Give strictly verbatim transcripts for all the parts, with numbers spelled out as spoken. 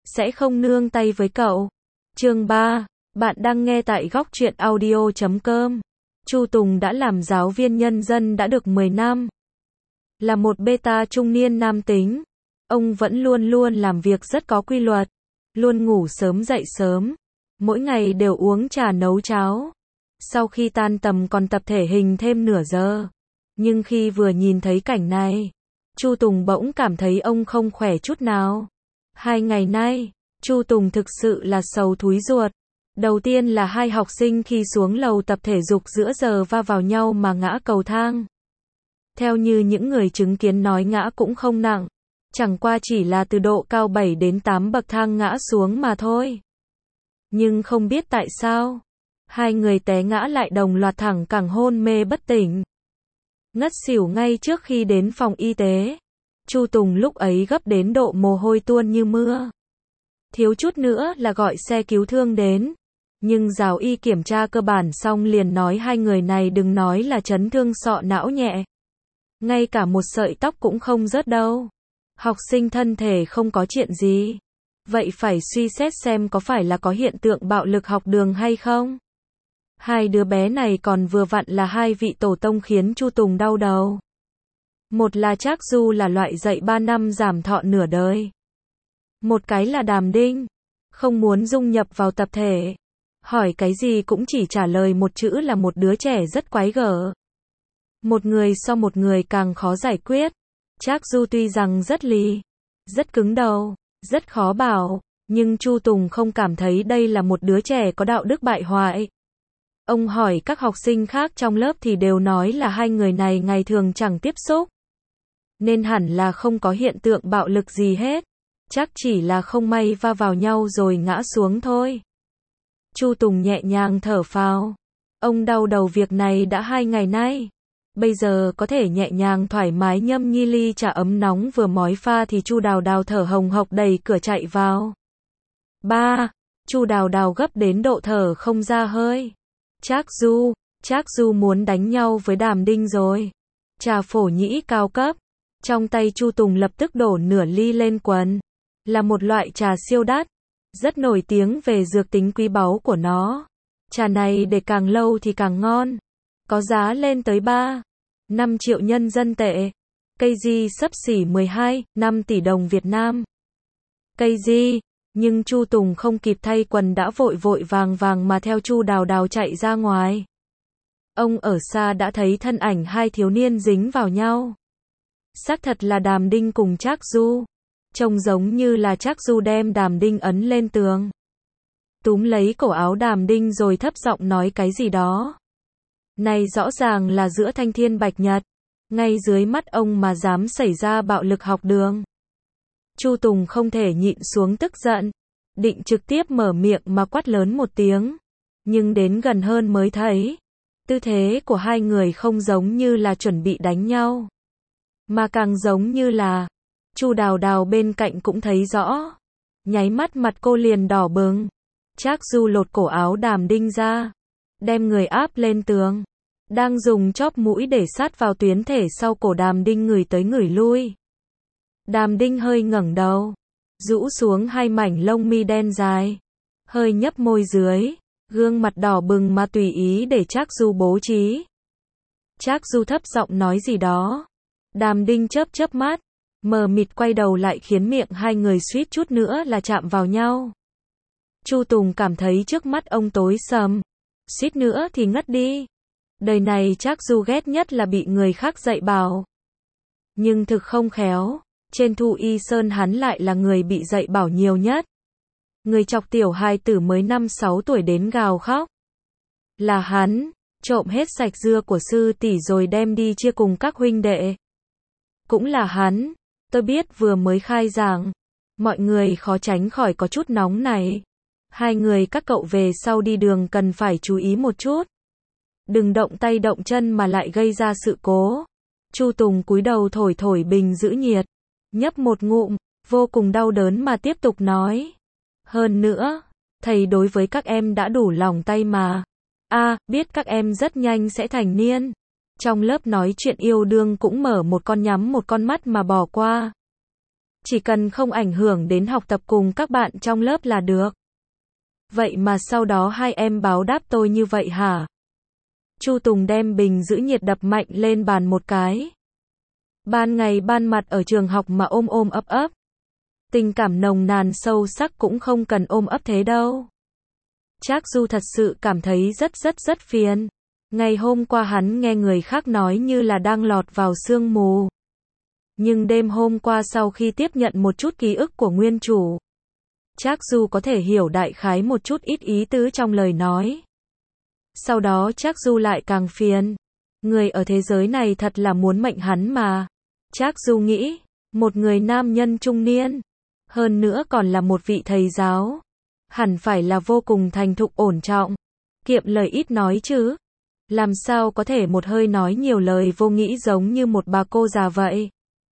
sẽ không nương tay với cậu. Chương ba. Bạn đang nghe tại góc truyện audio chấm com. Chu Tùng đã làm giáo viên nhân dân đã được mười năm. Là một beta trung niên nam tính, ông vẫn luôn luôn làm việc rất có quy luật, luôn ngủ sớm dậy sớm, mỗi ngày đều uống trà nấu cháo. Sau khi tan tầm còn tập thể hình thêm nửa giờ. Nhưng khi vừa nhìn thấy cảnh này, Chu Tùng bỗng cảm thấy ông không khỏe chút nào. Hai ngày nay, Chu Tùng thực sự là sầu thúi ruột. Đầu tiên là hai học sinh khi xuống lầu tập thể dục giữa giờ va vào nhau mà ngã cầu thang. Theo như những người chứng kiến nói ngã cũng không nặng, chẳng qua chỉ là từ độ cao bảy đến tám bậc thang ngã xuống mà thôi. Nhưng không biết tại sao, hai người té ngã lại đồng loạt thẳng cẳng hôn mê bất tỉnh. Ngất xỉu ngay trước khi đến phòng y tế. Chu Tùng lúc ấy gấp đến độ mồ hôi tuôn như mưa. Thiếu chút nữa là gọi xe cứu thương đến. Nhưng giáo y kiểm tra cơ bản xong liền nói hai người này đừng nói là chấn thương sọ não nhẹ. Ngay cả một sợi tóc cũng không rớt đâu. Học sinh thân thể không có chuyện gì. Vậy phải suy xét xem có phải là có hiện tượng bạo lực học đường hay không? Hai đứa bé này còn vừa vặn là hai vị tổ tông khiến Chu Tùng đau đầu. Một là Trác Du là loại dạy ba năm giảm thọ nửa đời. Một cái là Đàm Đinh, không muốn dung nhập vào tập thể. Hỏi cái gì cũng chỉ trả lời một chữ là một đứa trẻ rất quái gở. Một người so một người càng khó giải quyết. Trác Du tuy rằng rất lì, rất cứng đầu, rất khó bảo, nhưng Chu Tùng không cảm thấy đây là một đứa trẻ có đạo đức bại hoại. Ông hỏi các học sinh khác trong lớp thì đều nói là hai người này ngày thường chẳng tiếp xúc, nên hẳn là không có hiện tượng bạo lực gì hết. Chắc chỉ là không may va vào nhau rồi ngã xuống thôi. Chu Tùng nhẹ nhàng thở phào. Ông đau đầu việc này đã hai ngày nay. Bây giờ có thể nhẹ nhàng thoải mái nhâm nhi ly trà ấm nóng vừa mói pha thì Chu Đào Đào thở hồng hộc đẩy cửa chạy vào. Ba, Chu Đào Đào gấp đến độ thở không ra hơi. Trác Du, Trác Du muốn đánh nhau với Đàm Đinh rồi. Trà phổ nhĩ cao cấp. Trong tay Chu Tùng lập tức đổ nửa ly lên quần. Là một loại trà siêu đắt, rất nổi tiếng về dược tính quý báu của nó. Trà này để càng lâu thì càng ngon. Có giá lên tới ba, năm triệu nhân dân tệ. Cây di xấp xỉ mười hai, năm tỷ đồng Việt Nam. Cây di, nhưng Chu Tùng không kịp thay quần đã vội vội vàng vàng mà theo Chu Đào Đào chạy ra ngoài. Ông ở xa đã thấy thân ảnh hai thiếu niên dính vào nhau. Xác thật là Đàm Đinh cùng Trác Du. Trông giống như là Trác Du đem Đàm Đinh ấn lên tường. Túm lấy cổ áo Đàm Đinh rồi thấp giọng nói cái gì đó. Này rõ ràng là giữa thanh thiên bạch nhật. Ngay dưới mắt ông mà dám xảy ra bạo lực học đường. Chu Tùng không thể nhịn xuống tức giận. Định trực tiếp mở miệng mà quát lớn một tiếng. Nhưng đến gần hơn mới thấy. Tư thế của hai người không giống như là chuẩn bị đánh nhau. Mà càng giống như là Chu Đào Đào bên cạnh cũng thấy rõ. Nháy mắt mặt cô liền đỏ bừng. Trác Du lột cổ áo Đàm Đinh ra. Đem người áp lên tường. Đang dùng chóp mũi để sát vào tuyến thể sau cổ Đàm Đinh ngửi tới ngửi lui. Đàm Đinh hơi ngẩng đầu. Rũ xuống hai mảnh lông mi đen dài. Hơi nhấp môi dưới. Gương mặt đỏ bừng mà tùy ý để Trác Du bố trí. Trác Du thấp giọng nói gì đó. Đàm Đinh chớp chớp mắt. Mờ mịt quay đầu lại khiến miệng hai người suýt chút nữa là chạm vào nhau. Chu Tùng cảm thấy trước mắt ông tối sầm. Suýt nữa thì ngất đi. Đời này Trác Du ghét nhất là bị người khác dạy bảo. Nhưng thực không khéo. Trên Thu Y Sơn hắn lại là người bị dạy bảo nhiều nhất. Người chọc tiểu hài tử mới năm sáu tuổi đến gào khóc. Là hắn. Trộm hết sạch dưa của sư tỷ rồi đem đi chia cùng các huynh đệ. Cũng là hắn. Tôi biết vừa mới khai giảng. Mọi người khó tránh khỏi có chút nóng này. Hai người các cậu về sau đi đường cần phải chú ý một chút. Đừng động tay động chân mà lại gây ra sự cố. Chu Tùng cúi đầu thổi thổi bình giữ nhiệt. Nhấp một ngụm, vô cùng đau đớn mà tiếp tục nói. Hơn nữa, thầy đối với các em đã đủ lòng tay mà. A, à, biết các em rất nhanh sẽ thành niên. Trong lớp nói chuyện yêu đương cũng mở một con nhắm một con mắt mà bỏ qua. Chỉ cần không ảnh hưởng đến học tập cùng các bạn trong lớp là được. Vậy mà sau đó hai em báo đáp tôi như vậy hả? Chu Tùng đem bình giữ nhiệt đập mạnh lên bàn một cái. Ban ngày ban mặt ở trường học mà ôm ôm ấp ấp. Tình cảm nồng nàn sâu sắc cũng không cần ôm ấp thế đâu. Trác Du thật sự cảm thấy rất rất rất phiền. Ngày hôm qua hắn nghe người khác nói như là đang lọt vào sương mù. Nhưng đêm hôm qua sau khi tiếp nhận một chút ký ức của nguyên chủ, Trác Du có thể hiểu đại khái một chút ít ý tứ trong lời nói. Sau đó Trác Du lại càng phiền. Người ở thế giới này thật là muốn mệnh hắn mà. Trác Du nghĩ, một người nam nhân trung niên, hơn nữa còn là một vị thầy giáo, hẳn phải là vô cùng thành thục ổn trọng, kiệm lời ít nói chứ. Làm sao có thể một hơi nói nhiều lời vô nghĩa giống như một bà cô già vậy.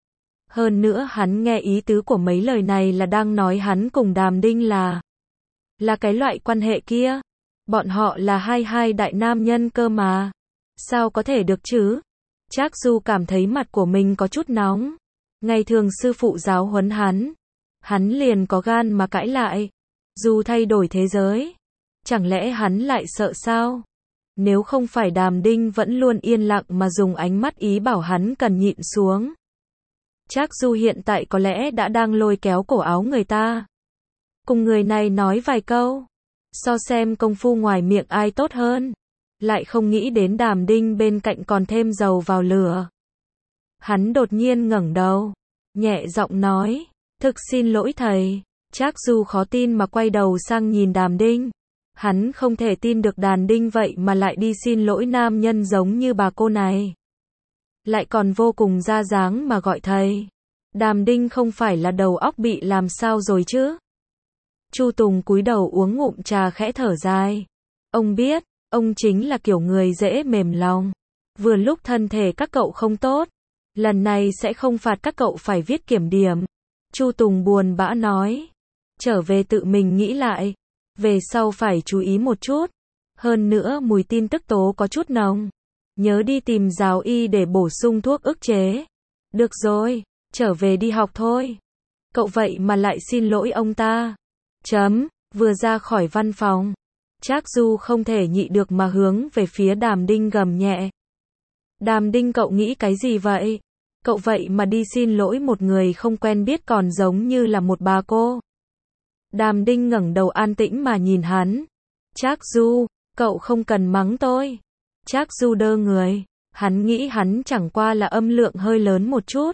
Hơn nữa hắn nghe ý tứ của mấy lời này là đang nói hắn cùng Đàm Đinh là Là cái loại quan hệ kia. Bọn họ là hai hai đại nam nhân cơ mà. Sao có thể được chứ? Trác Du cảm thấy mặt của mình có chút nóng. Ngày thường sư phụ giáo huấn hắn, hắn liền có gan mà cãi lại. Dù thay đổi thế giới, chẳng lẽ hắn lại sợ sao? Nếu không phải Đàm Đinh vẫn luôn yên lặng mà dùng ánh mắt ý bảo hắn cần nhịn xuống. Trác Du hiện tại có lẽ đã đang lôi kéo cổ áo người ta. Cùng người này nói vài câu. So xem công phu ngoài miệng ai tốt hơn. Lại không nghĩ đến Đàm Đinh bên cạnh còn thêm dầu vào lửa. Hắn đột nhiên ngẩng đầu, nhẹ giọng nói, thực xin lỗi thầy. Trác Du khó tin mà quay đầu sang nhìn Đàm Đinh. Hắn không thể tin được Đàm Đinh vậy mà lại đi xin lỗi nam nhân giống như bà cô này. Lại còn vô cùng ra dáng mà gọi thầy. Đàm Đinh không phải là đầu óc bị làm sao rồi chứ? Chu Tùng cúi đầu uống ngụm trà khẽ thở dài. Ông biết, ông chính là kiểu người dễ mềm lòng. Vừa lúc thân thể các cậu không tốt, lần này sẽ không phạt các cậu phải viết kiểm điểm. Chu Tùng buồn bã nói. Trở về tự mình nghĩ lại. Về sau phải chú ý một chút. Hơn nữa mùi tin tức tố có chút nồng. Nhớ đi tìm giáo y để bổ sung thuốc ức chế. Được rồi, trở về đi học thôi. Cậu vậy mà lại xin lỗi ông ta. Chấm, vừa ra khỏi văn phòng. Trác Du không thể nhịn được mà hướng về phía Đàm Đinh gầm nhẹ. Đàm Đinh cậu nghĩ cái gì vậy? Cậu vậy mà đi xin lỗi một người không quen biết còn giống như là một bà cô. Đàm Đinh ngẩng đầu an tĩnh mà nhìn hắn. Trác Du, cậu không cần mắng tôi. Trác Du đơ người. Hắn nghĩ hắn chẳng qua là âm lượng hơi lớn một chút.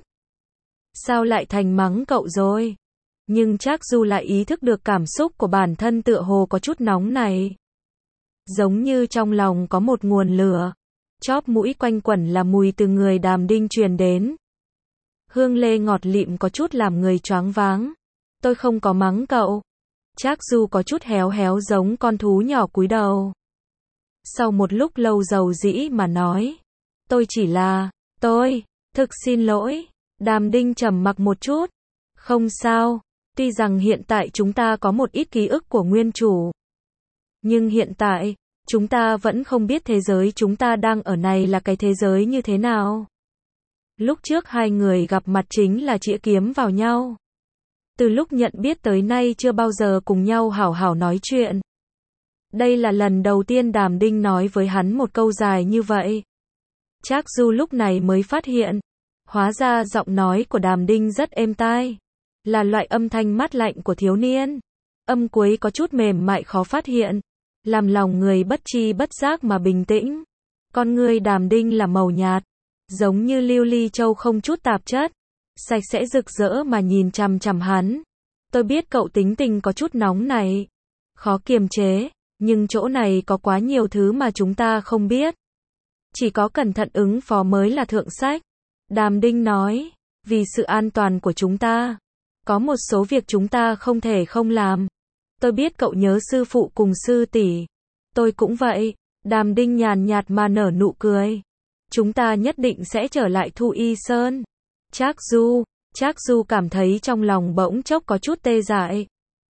Sao lại thành mắng cậu rồi? Nhưng Trác Du lại ý thức được cảm xúc của bản thân tựa hồ có chút nóng này. Giống như trong lòng có một nguồn lửa. Chóp mũi quanh quẩn là mùi từ người Đàm Đinh truyền đến. Hương lê ngọt lịm có chút làm người choáng váng. Tôi không có mắng cậu. Trác Du có chút héo héo giống con thú nhỏ cúi đầu. Sau một lúc lâu dầu dĩ mà nói. Tôi chỉ là, tôi, thực xin lỗi. Đàm Đinh trầm mặc một chút. Không sao, tuy rằng hiện tại chúng ta có một ít ký ức của nguyên chủ. Nhưng hiện tại, chúng ta vẫn không biết thế giới chúng ta đang ở này là cái thế giới như thế nào. Lúc trước hai người gặp mặt chính là chĩa kiếm vào nhau. Từ lúc nhận biết tới nay chưa bao giờ cùng nhau hảo hảo nói chuyện. Đây là lần đầu tiên Đàm Đinh nói với hắn một câu dài như vậy. Trác Du lúc này mới phát hiện. Hóa ra giọng nói của Đàm Đinh rất êm tai. Là loại âm thanh mát lạnh của thiếu niên. Âm cuối có chút mềm mại khó phát hiện. Làm lòng người bất tri bất giác mà bình tĩnh. Con người Đàm Đinh là màu nhạt. Giống như lưu ly châu không chút tạp chất. Sạch sẽ rực rỡ mà nhìn chằm chằm hắn. Tôi biết cậu tính tình có chút nóng này. Khó kiềm chế. Nhưng chỗ này có quá nhiều thứ mà chúng ta không biết. Chỉ có cẩn thận ứng phó mới là thượng sách. Đàm Đinh nói. Vì sự an toàn của chúng ta. Có một số việc chúng ta không thể không làm. Tôi biết cậu nhớ sư phụ cùng sư tỷ. Tôi cũng vậy. Đàm Đinh nhàn nhạt mà nở nụ cười. Chúng ta nhất định sẽ trở lại Thu Y Sơn. Trác Du, Trác Du cảm thấy trong lòng bỗng chốc có chút tê dại.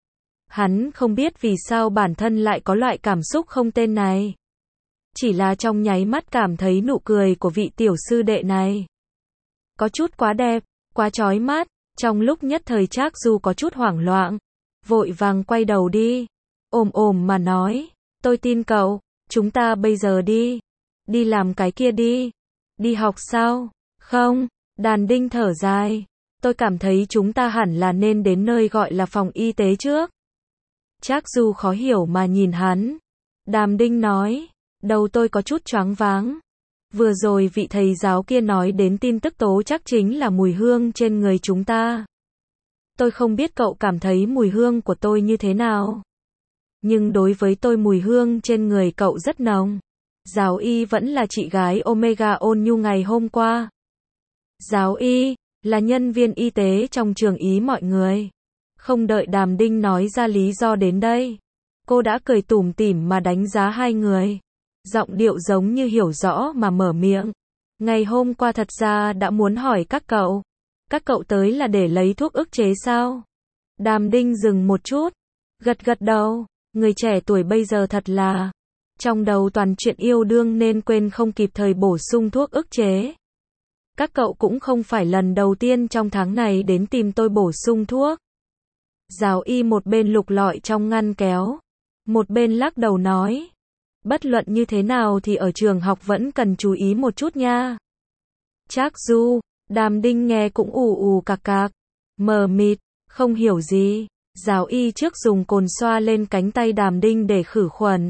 Hắn không biết vì sao bản thân lại có loại cảm xúc không tên này. Chỉ là trong nháy mắt cảm thấy nụ cười của vị tiểu sư đệ này có chút quá đẹp, quá chói mắt. Trong lúc nhất thời Trác Du có chút hoảng loạn, vội vàng quay đầu đi, ồm ồm mà nói, tôi tin cậu, chúng ta bây giờ đi, đi làm cái kia đi, đi học sao? Không, Đàn Đinh thở dài, tôi cảm thấy chúng ta hẳn là nên đến nơi gọi là phòng y tế trước. Trác Du khó hiểu mà nhìn hắn. Đàm Đinh nói, đầu tôi có chút choáng váng. Vừa rồi vị thầy giáo kia nói đến tin tức tố chắc chính là mùi hương trên người chúng ta. Tôi không biết cậu cảm thấy mùi hương của tôi như thế nào. Nhưng đối với tôi mùi hương trên người cậu rất nồng. Giáo Y vẫn là chị gái Omega ôn nhu ngày hôm qua. Giáo Y là nhân viên y tế trong trường ý mọi người. Không đợi Đàm Đinh nói ra lý do đến đây, cô đã cười tủm tỉm mà đánh giá hai người. Giọng điệu giống như hiểu rõ mà mở miệng. Ngày hôm qua thật ra đã muốn hỏi các cậu. Các cậu tới là để lấy thuốc ức chế sao? Đàm Đinh dừng một chút, gật gật đầu. Người trẻ tuổi bây giờ thật là trong đầu toàn chuyện yêu đương nên quên không kịp thời bổ sung thuốc ức chế. Các cậu cũng không phải lần đầu tiên trong tháng này đến tìm tôi bổ sung thuốc. Giáo Y một bên lục lọi trong ngăn kéo, một bên lắc đầu nói, bất luận như thế nào thì ở trường học vẫn cần chú ý một chút nha. Trác Du, Đàm Đinh nghe cũng ù ù cạc cạc, mờ mịt, không hiểu gì. Giáo Y trước dùng cồn xoa lên cánh tay Đàm Đinh để khử khuẩn.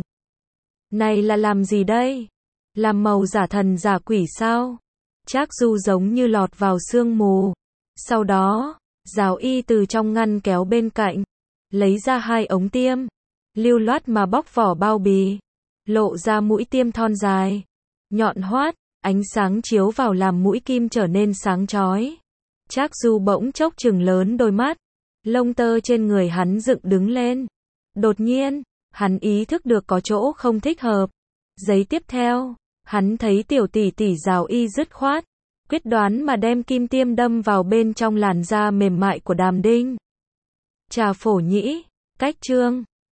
Này là làm gì đây? Làm màu giả thần giả quỷ sao? Trác Du giống như lọt vào sương mù. Sau đó, Giáo Y từ trong ngăn kéo bên cạnh, lấy ra hai ống tiêm, lưu loát mà bóc vỏ bao bì, lộ ra mũi tiêm thon dài, nhọn hoắt, ánh sáng chiếu vào làm mũi kim trở nên sáng chói. Trác Du bỗng chốc trừng lớn đôi mắt, lông tơ trên người hắn dựng đứng lên. Đột nhiên, hắn ý thức được có chỗ không thích hợp. Giây tiếp theo, hắn thấy tiểu tỷ tỷ Giáo Y dứt khoát, quyết đoán mà đem kim tiêm đâm vào bên trong làn da mềm mại của Đàm Đinh. Trà Phổ Nhĩ, cách chương